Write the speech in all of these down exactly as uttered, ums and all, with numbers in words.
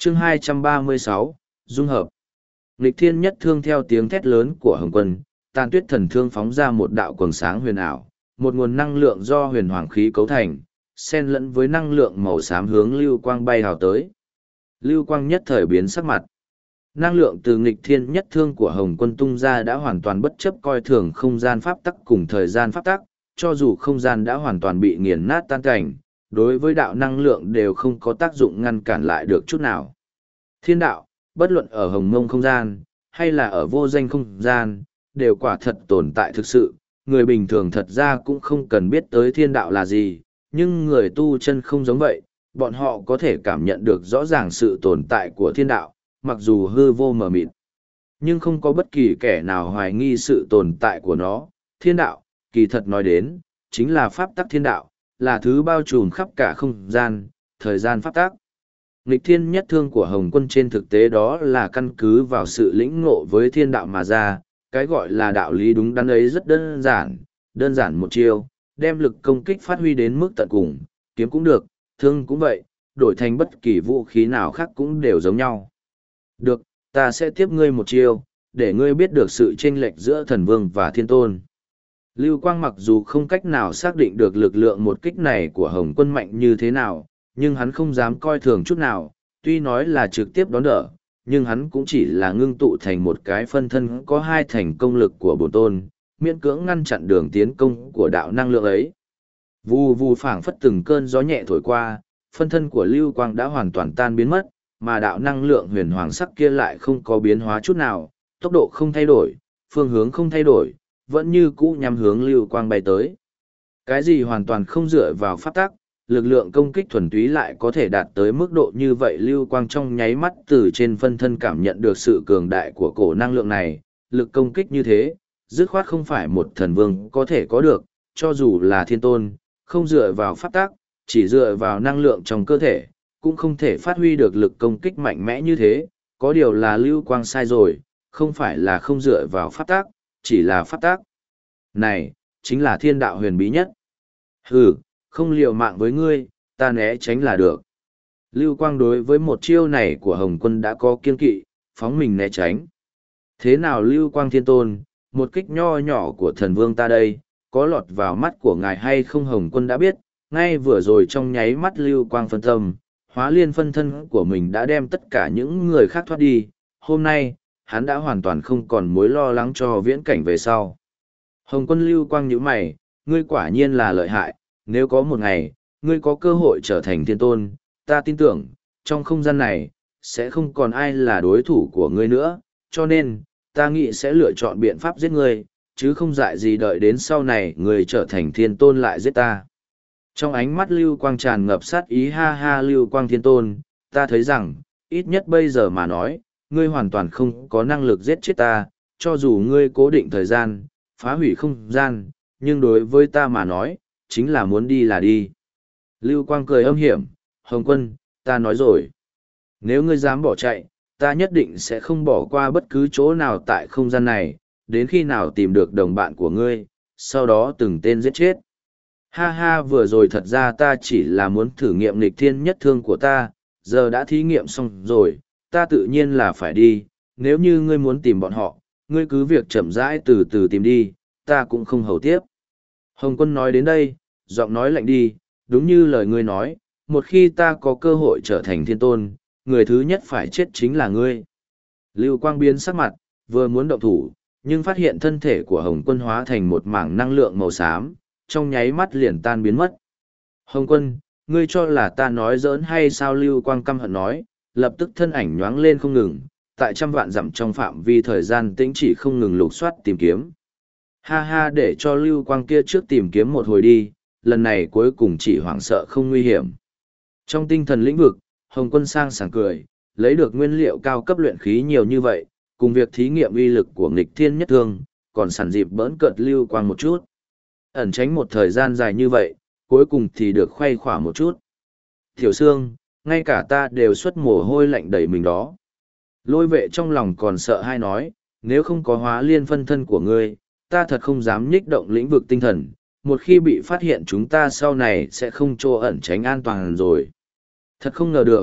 chương hai trăm ba mươi sáu, Dung hợp. Nghịch thiên nhất thương theo tiếng thét lớn của Hồng Quân, Tàn Tuyết Thần Thương phóng ra một đạo quầng sáng huyền ảo, một nguồn năng lượng do huyền hoàng khí cấu thành, xen lẫn với năng lượng màu xám hướng Lưu Quang bay hào tới. Lưu Quang nhất thời biến sắc mặt. Năng lượng từ nghịch thiên nhất thương của Hồng Quân tung ra đã hoàn toàn bất chấp coi thường không gian pháp tắc cùng thời gian pháp tắc, cho dù không gian đã hoàn toàn bị nghiền nát tan cảnh, đối với đạo năng lượng đều không có tác dụng ngăn cản lại được chút nào. Thiên đạo, bất luận ở hồng mông không gian, hay là ở vô danh không gian, đều quả thật tồn tại thực sự, người bình thường thật ra cũng không cần biết tới thiên đạo là gì, nhưng người tu chân không giống vậy, bọn họ có thể cảm nhận được rõ ràng sự tồn tại của thiên đạo, mặc dù hư vô mờ mịt. Nhưng không có bất kỳ kẻ nào hoài nghi sự tồn tại của nó, thiên đạo, kỳ thật nói đến, chính là pháp tắc thiên đạo, là thứ bao trùm khắp cả không gian, thời gian pháp tắc. Nghịch thiên nhất thương của Hồng Quân trên thực tế đó là căn cứ vào sự lĩnh ngộ với thiên đạo mà ra, cái gọi là đạo lý đúng đắn ấy rất đơn giản, đơn giản một chiêu, đem lực công kích phát huy đến mức tận cùng, kiếm cũng được, thương cũng vậy, đổi thành bất kỳ vũ khí nào khác cũng đều giống nhau. Được, ta sẽ tiếp ngươi một chiêu, để ngươi biết được sự chênh lệch giữa thần vương và thiên tôn. Lưu Quang mặc dù không cách nào xác định được lực lượng một kích này của Hồng Quân mạnh như thế nào, nhưng hắn không dám coi thường chút nào, tuy nói là trực tiếp đón đỡ, nhưng hắn cũng chỉ là ngưng tụ thành một cái phân thân có hai thành công lực của bổn tôn, miễn cưỡng ngăn chặn đường tiến công của đạo năng lượng ấy. Vù vù phảng phất từng cơn gió nhẹ thổi qua, phân thân của Lưu Quang đã hoàn toàn tan biến mất, mà đạo năng lượng huyền hoàng sắc kia lại không có biến hóa chút nào, tốc độ không thay đổi, phương hướng không thay đổi, vẫn như cũ nhắm hướng Lưu Quang bay tới. Cái gì hoàn toàn không dựa vào pháp tắc, lực lượng công kích thuần túy lại có thể đạt tới mức độ như vậy. Lưu Quang trong nháy mắt từ trên phân thân cảm nhận được sự cường đại của cổ năng lượng này, lực công kích như thế, dứt khoát không phải một thần vương có thể có được, cho dù là thiên tôn, không dựa vào pháp tắc, chỉ dựa vào năng lượng trong cơ thể, cũng không thể phát huy được lực công kích mạnh mẽ như thế. Có điều là Lưu Quang sai rồi, không phải là không dựa vào pháp tắc, chỉ là pháp tắc. Này, chính là thiên đạo huyền bí nhất. Hừ, không liều mạng với ngươi, ta né tránh là được. Lưu Quang đối với một chiêu này của Hồng Quân đã có kiên kỵ, phóng mình né tránh. Thế nào Lưu Quang thiên tôn, một kích nho nhỏ của thần vương ta đây, có lọt vào mắt của ngài hay không? Hồng Quân đã biết, ngay vừa rồi trong nháy mắt Lưu Quang phân tâm, hóa liên phân thân của mình đã đem tất cả những người khác thoát đi. Hôm nay, hắn đã hoàn toàn không còn mối lo lắng cho viễn cảnh về sau. Hồng Quân Lưu Quang nhíu mày, ngươi quả nhiên là lợi hại, nếu có một ngày, ngươi có cơ hội trở thành thiên tôn, ta tin tưởng, trong không gian này, sẽ không còn ai là đối thủ của ngươi nữa, cho nên, ta nghĩ sẽ lựa chọn biện pháp giết ngươi, chứ không dại gì đợi đến sau này ngươi trở thành thiên tôn lại giết ta. Trong ánh mắt Lưu Quang tràn ngập sát ý. Ha ha, Lưu Quang thiên tôn, ta thấy rằng, ít nhất bây giờ mà nói, ngươi hoàn toàn không có năng lực giết chết ta, cho dù ngươi cố định thời gian, phá hủy không gian, nhưng đối với ta mà nói, chính là muốn đi là đi. Lưu Quang cười âm hiểm, Hồng Quân, ta nói rồi. Nếu ngươi dám bỏ chạy, ta nhất định sẽ không bỏ qua bất cứ chỗ nào tại không gian này, đến khi nào tìm được đồng bạn của ngươi, sau đó từng tên giết chết. Ha ha, vừa rồi thật ra ta chỉ là muốn thử nghiệm nghịch thiên nhất thương của ta, giờ đã thí nghiệm xong rồi, ta tự nhiên là phải đi, nếu như ngươi muốn tìm bọn họ, ngươi cứ việc chậm rãi từ từ tìm đi, ta cũng không hầu tiếp. Hồng Quân nói đến đây, giọng nói lạnh đi, đúng như lời ngươi nói, một khi ta có cơ hội trở thành thiên tôn, người thứ nhất phải chết chính là ngươi. Lưu Quang biến sắc mặt, vừa muốn động thủ, nhưng phát hiện thân thể của Hồng Quân hóa thành một mảng năng lượng màu xám, trong nháy mắt liền tan biến mất. Hồng Quân, ngươi cho là ta nói giỡn hay sao? Lưu Quang căm hận nói, lập tức thân ảnh nhoáng lên không ngừng, tại trăm vạn dặm trong phạm vi thời gian tĩnh chỉ không ngừng lục soát tìm kiếm. Ha ha, để cho Lưu Quang kia trước tìm kiếm một hồi đi, lần này cuối cùng chỉ hoảng sợ không nguy hiểm. Trong tinh thần lĩnh vực, Hồng Quân sang sảng cười, lấy được nguyên liệu cao cấp luyện khí nhiều như vậy, cùng việc thí nghiệm uy lực của nghịch thiên nhất thương, còn sẵn dịp bỡn cợt Lưu Quang một chút. Ẩn tránh một thời gian dài như vậy, cuối cùng thì được khoay khỏa một chút. Tiểu Sương, ngay cả ta đều xuất mồ hôi lạnh đầy mình đó. Lôi Vệ trong lòng còn sợ hai nói, nếu không có hóa liên phân thân của ngươi, ta thật không dám nhích động lĩnh vực tinh thần, một khi bị phát hiện chúng ta sau này sẽ không chỗ ẩn tránh an toàn rồi. Thật không ngờ được,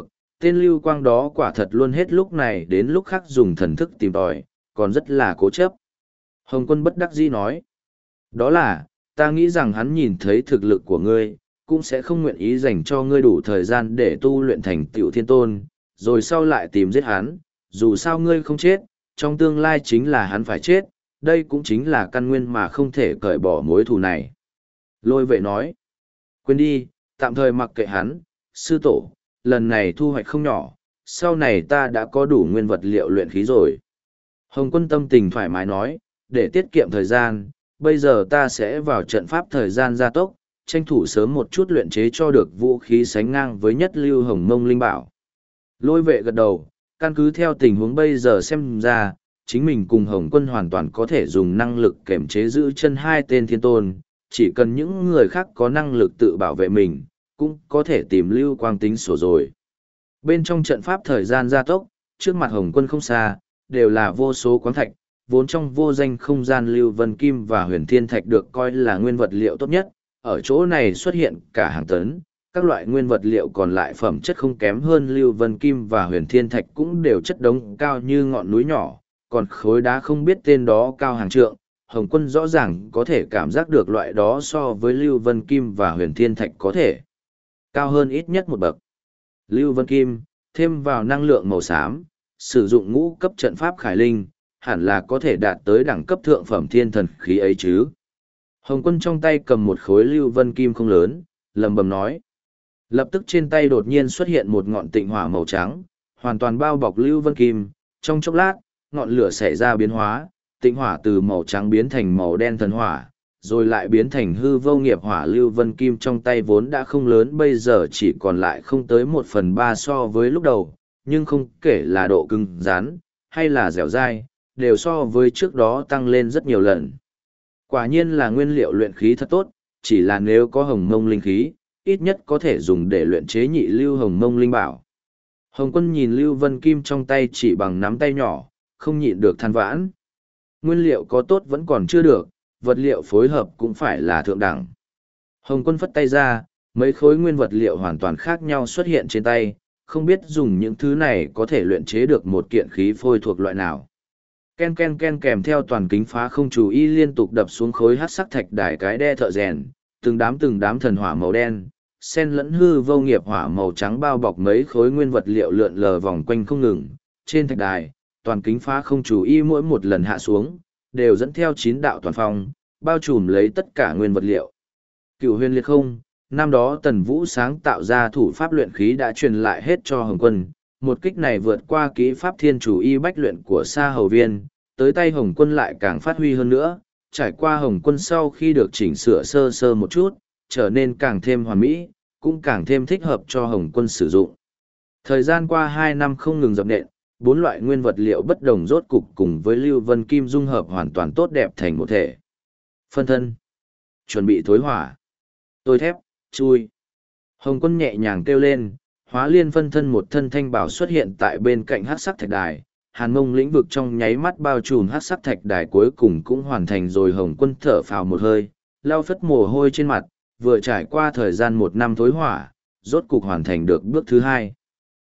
tên lưu quang đó quả thật luôn hết lúc này đến lúc khác dùng thần thức tìm tòi, còn rất là cố chấp. Hồng Quân bất đắc dĩ nói, đó là, ta nghĩ rằng hắn nhìn thấy thực lực của ngươi, cũng sẽ không nguyện ý dành cho ngươi đủ thời gian để tu luyện thành tiểu thiên tôn, rồi sau lại tìm giết hắn, dù sao ngươi không chết, trong tương lai chính là hắn phải chết, đây cũng chính là căn nguyên mà không thể cởi bỏ mối thù này. Lôi vệ nói, quên đi, tạm thời mặc kệ hắn, sư tổ, lần này thu hoạch không nhỏ, sau này ta đã có đủ nguyên vật liệu luyện khí rồi. Hồng Quân tâm tình thoải mái nói, để tiết kiệm thời gian, bây giờ ta sẽ vào trận pháp thời gian gia tốc, tranh thủ sớm một chút luyện chế cho được vũ khí sánh ngang với nhất lưu hồng mông linh bảo. Lôi vệ gật đầu, căn cứ theo tình huống bây giờ xem ra, chính mình cùng Hồng Quân hoàn toàn có thể dùng năng lực kiểm chế giữ chân hai tên thiên tôn, chỉ cần những người khác có năng lực tự bảo vệ mình, cũng có thể tìm lưu quang tính sổ rồi. Bên trong trận pháp thời gian gia tốc, trước mặt Hồng Quân không xa, đều là vô số quáng thạch, vốn trong vô danh không gian lưu vân kim và huyền thiên thạch được coi là nguyên vật liệu tốt nhất, ở chỗ này xuất hiện cả hàng tấn, các loại nguyên vật liệu còn lại phẩm chất không kém hơn lưu vân kim và huyền thiên thạch cũng đều chất đống cao như ngọn núi nhỏ, còn khối đá không biết tên đó cao hàng trượng. Hồng Quân rõ ràng có thể cảm giác được loại đó so với lưu vân kim và huyền thiên thạch có thể cao hơn ít nhất một bậc. Lưu vân kim, thêm vào năng lượng màu xám, sử dụng ngũ cấp trận pháp khải linh, hẳn là có thể đạt tới đẳng cấp thượng phẩm thiên thần khí ấy chứ. Hồng Quân trong tay cầm một khối lưu vân kim không lớn, lầm bầm nói. Lập tức trên tay đột nhiên xuất hiện một ngọn tịnh hỏa màu trắng, hoàn toàn bao bọc lưu vân kim, trong chốc lát, ngọn lửa xảy ra biến hóa, tịnh hỏa từ màu trắng biến thành màu đen thần hỏa, rồi lại biến thành hư vô nghiệp hỏa. Lưu vân kim trong tay vốn đã không lớn bây giờ chỉ còn lại không tới một phần ba so với lúc đầu, nhưng không kể là độ cứng rắn, hay là dẻo dai, đều so với trước đó tăng lên rất nhiều lần. Quả nhiên là nguyên liệu luyện khí thật tốt, chỉ là nếu có hồng mông linh khí, ít nhất có thể dùng để luyện chế nhị lưu hồng mông linh bảo. Hồng Quân nhìn lưu vân kim trong tay chỉ bằng nắm tay nhỏ, không nhịn được than vãn. Nguyên liệu có tốt vẫn còn chưa được, vật liệu phối hợp cũng phải là thượng đẳng. Hồng Quân phất tay ra, mấy khối nguyên vật liệu hoàn toàn khác nhau xuất hiện trên tay, không biết dùng những thứ này có thể luyện chế được một kiện khí phôi thuộc loại nào. Ken ken ken kèm theo toàn kính phá không chú ý liên tục đập xuống khối hắc sắc thạch đài cái đe thợ rèn, từng đám từng đám thần hỏa màu đen, sen lẫn hư vô nghiệp hỏa màu trắng bao bọc mấy khối nguyên vật liệu lượn lờ vòng quanh không ngừng. Trên thạch đài, toàn kính phá không chú ý mỗi một lần hạ xuống, đều dẫn theo chín đạo toàn phong, bao trùm lấy tất cả nguyên vật liệu. Cửu huyền liệt không, năm đó Tần Vũ sáng tạo ra thủ pháp luyện khí đã truyền lại hết cho Hồng Quân. Một kích này vượt qua kỹ pháp thiên chủ y bách luyện của Sa Hầu Viên, tới tay Hồng Quân lại càng phát huy hơn nữa, trải qua Hồng Quân sau khi được chỉnh sửa sơ sơ một chút, trở nên càng thêm hoàn mỹ, cũng càng thêm thích hợp cho Hồng Quân sử dụng. Thời gian qua hai năm không ngừng dập nện, bốn loại nguyên vật liệu bất đồng rốt cục cùng với lưu vân kim dung hợp hoàn toàn tốt đẹp thành một thể. Phân thân, chuẩn bị thối hỏa, tôi thép, chui. Hồng Quân nhẹ nhàng kêu lên, hóa liên phân thân một thân thanh bảo xuất hiện tại bên cạnh hắc sắc thạch đài. Hàn mông lĩnh vực trong nháy mắt bao trùm hắc sắc thạch đài cuối cùng cũng hoàn thành rồi. Hồng Quân thở phào một hơi, lau phất mồ hôi trên mặt, vừa trải qua thời gian một năm thối hỏa, rốt cục hoàn thành được bước thứ hai.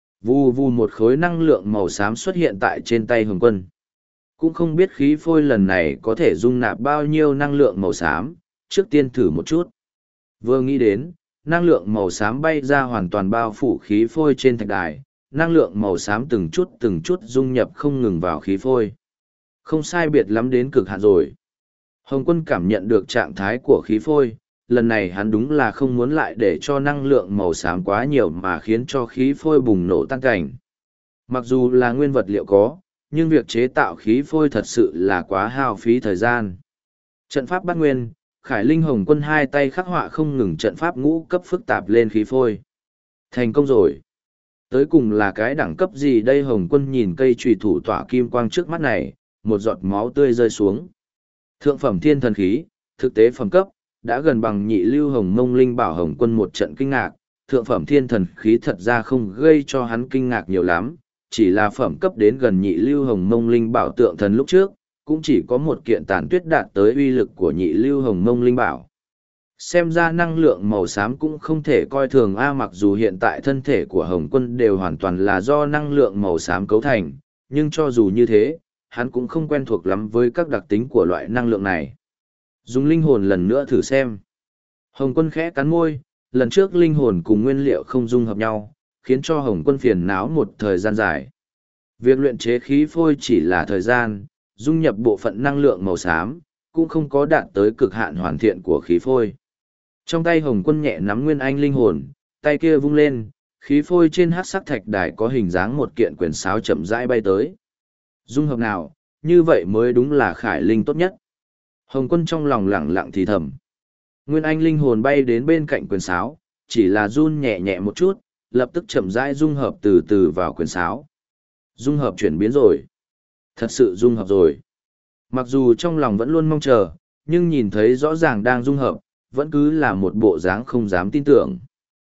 Vù vù một khối năng lượng màu xám xuất hiện tại trên tay Hồng Quân. Cũng không biết khí phôi lần này có thể dung nạp bao nhiêu năng lượng màu xám, trước tiên thử một chút. Vừa nghĩ đến, năng lượng màu xám bay ra hoàn toàn bao phủ khí phôi trên thạch đài, năng lượng màu xám từng chút từng chút dung nhập không ngừng vào khí phôi. Không sai biệt lắm đến cực hạn rồi. Hồng Quân cảm nhận được trạng thái của khí phôi, lần này hắn đúng là không muốn lại để cho năng lượng màu xám quá nhiều mà khiến cho khí phôi bùng nổ tan cảnh. Mặc dù là nguyên vật liệu có, nhưng việc chế tạo khí phôi thật sự là quá hao phí thời gian. Trận pháp bát nguyên, Khải Linh Hồng Quân hai tay khắc họa không ngừng trận pháp ngũ cấp phức tạp lên khí phôi. Thành công rồi. Tới cùng là cái đẳng cấp gì đây? Hồng Quân nhìn cây chùy thủ tỏa kim quang trước mắt này, một giọt máu tươi rơi xuống. Thượng phẩm thiên thần khí, thực tế phẩm cấp, đã gần bằng nhị lưu hồng mông linh bảo. Hồng Quân một trận kinh ngạc, thượng phẩm thiên thần khí thật ra không gây cho hắn kinh ngạc nhiều lắm, chỉ là phẩm cấp đến gần nhị lưu hồng mông linh bảo tượng thần lúc trước, cũng chỉ có một kiện tàn tuyết đạt tới uy lực của nhị lưu hồng mông linh bảo. Xem ra năng lượng màu xám cũng không thể coi thường A, mặc dù hiện tại thân thể của Hồng Quân đều hoàn toàn là do năng lượng màu xám cấu thành, nhưng cho dù như thế, hắn cũng không quen thuộc lắm với các đặc tính của loại năng lượng này. Dùng linh hồn lần nữa thử xem. Hồng Quân khẽ cắn môi, lần trước linh hồn cùng nguyên liệu không dung hợp nhau, khiến cho Hồng Quân phiền não một thời gian dài. Việc luyện chế khí phôi chỉ là thời gian, dung nhập bộ phận năng lượng màu xám, cũng không có đạt tới cực hạn hoàn thiện của khí phôi. Trong tay Hồng Quân nhẹ nắm nguyên anh linh hồn, tay kia vung lên, khí phôi trên hắc sắc thạch đài có hình dáng một kiện quyền sáo chậm rãi bay tới. Dung hợp nào, như vậy mới đúng là khải linh tốt nhất. Hồng Quân trong lòng lẳng lặng thì thầm. Nguyên anh linh hồn bay đến bên cạnh quyền sáo, chỉ là run nhẹ nhẹ một chút, lập tức chậm rãi dung hợp từ từ vào quyền sáo. Dung hợp chuyển biến rồi. Thật sự dung hợp rồi. Mặc dù trong lòng vẫn luôn mong chờ, nhưng nhìn thấy rõ ràng đang dung hợp, vẫn cứ là một bộ dáng không dám tin tưởng.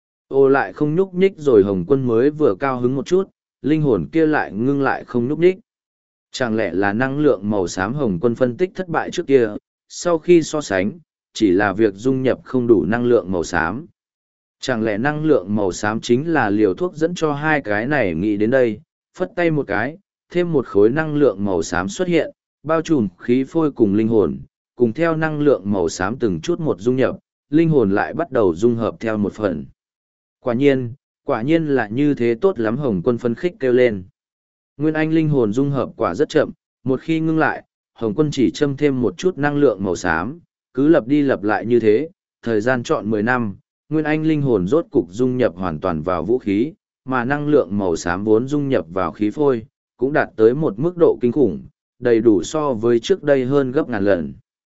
Ô lại không nhúc nhích rồi. Hồng Quân mới vừa cao hứng một chút, linh hồn kia lại ngưng lại không nhúc nhích. Chẳng lẽ là năng lượng màu xám Hồng Quân phân tích thất bại trước kia, sau khi so sánh, chỉ là việc dung nhập không đủ năng lượng màu xám. Chẳng lẽ năng lượng màu xám chính là liều thuốc dẫn cho hai cái này? Nghĩ đến đây, phất tay một cái, thêm một khối năng lượng màu xám xuất hiện, bao trùm khí phôi cùng linh hồn, cùng theo năng lượng màu xám từng chút một dung nhập, linh hồn lại bắt đầu dung hợp theo một phần. Quả nhiên, quả nhiên là như thế, tốt lắm. Hồng Quân phấn khích kêu lên. Nguyên anh linh hồn dung hợp quả rất chậm, một khi ngưng lại, Hồng Quân chỉ châm thêm một chút năng lượng màu xám, cứ lặp đi lặp lại như thế, thời gian trọn mười năm, Nguyên anh linh hồn rốt cục dung nhập hoàn toàn vào vũ khí, mà năng lượng màu xám vốn dung nhập vào khí phôi, cũng đạt tới một mức độ kinh khủng, đầy đủ so với trước đây hơn gấp ngàn lần.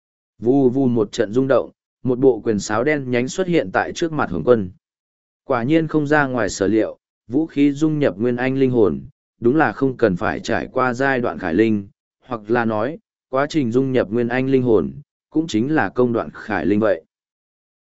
Vù vù một trận rung động, một bộ quyền sáo đen nhánh xuất hiện tại trước mặt Hồng Quân. Quả nhiên không ra ngoài sở liệu, vũ khí dung nhập nguyên anh linh hồn, đúng là không cần phải trải qua giai đoạn khải linh, hoặc là nói, quá trình dung nhập nguyên anh linh hồn, cũng chính là công đoạn khải linh vậy.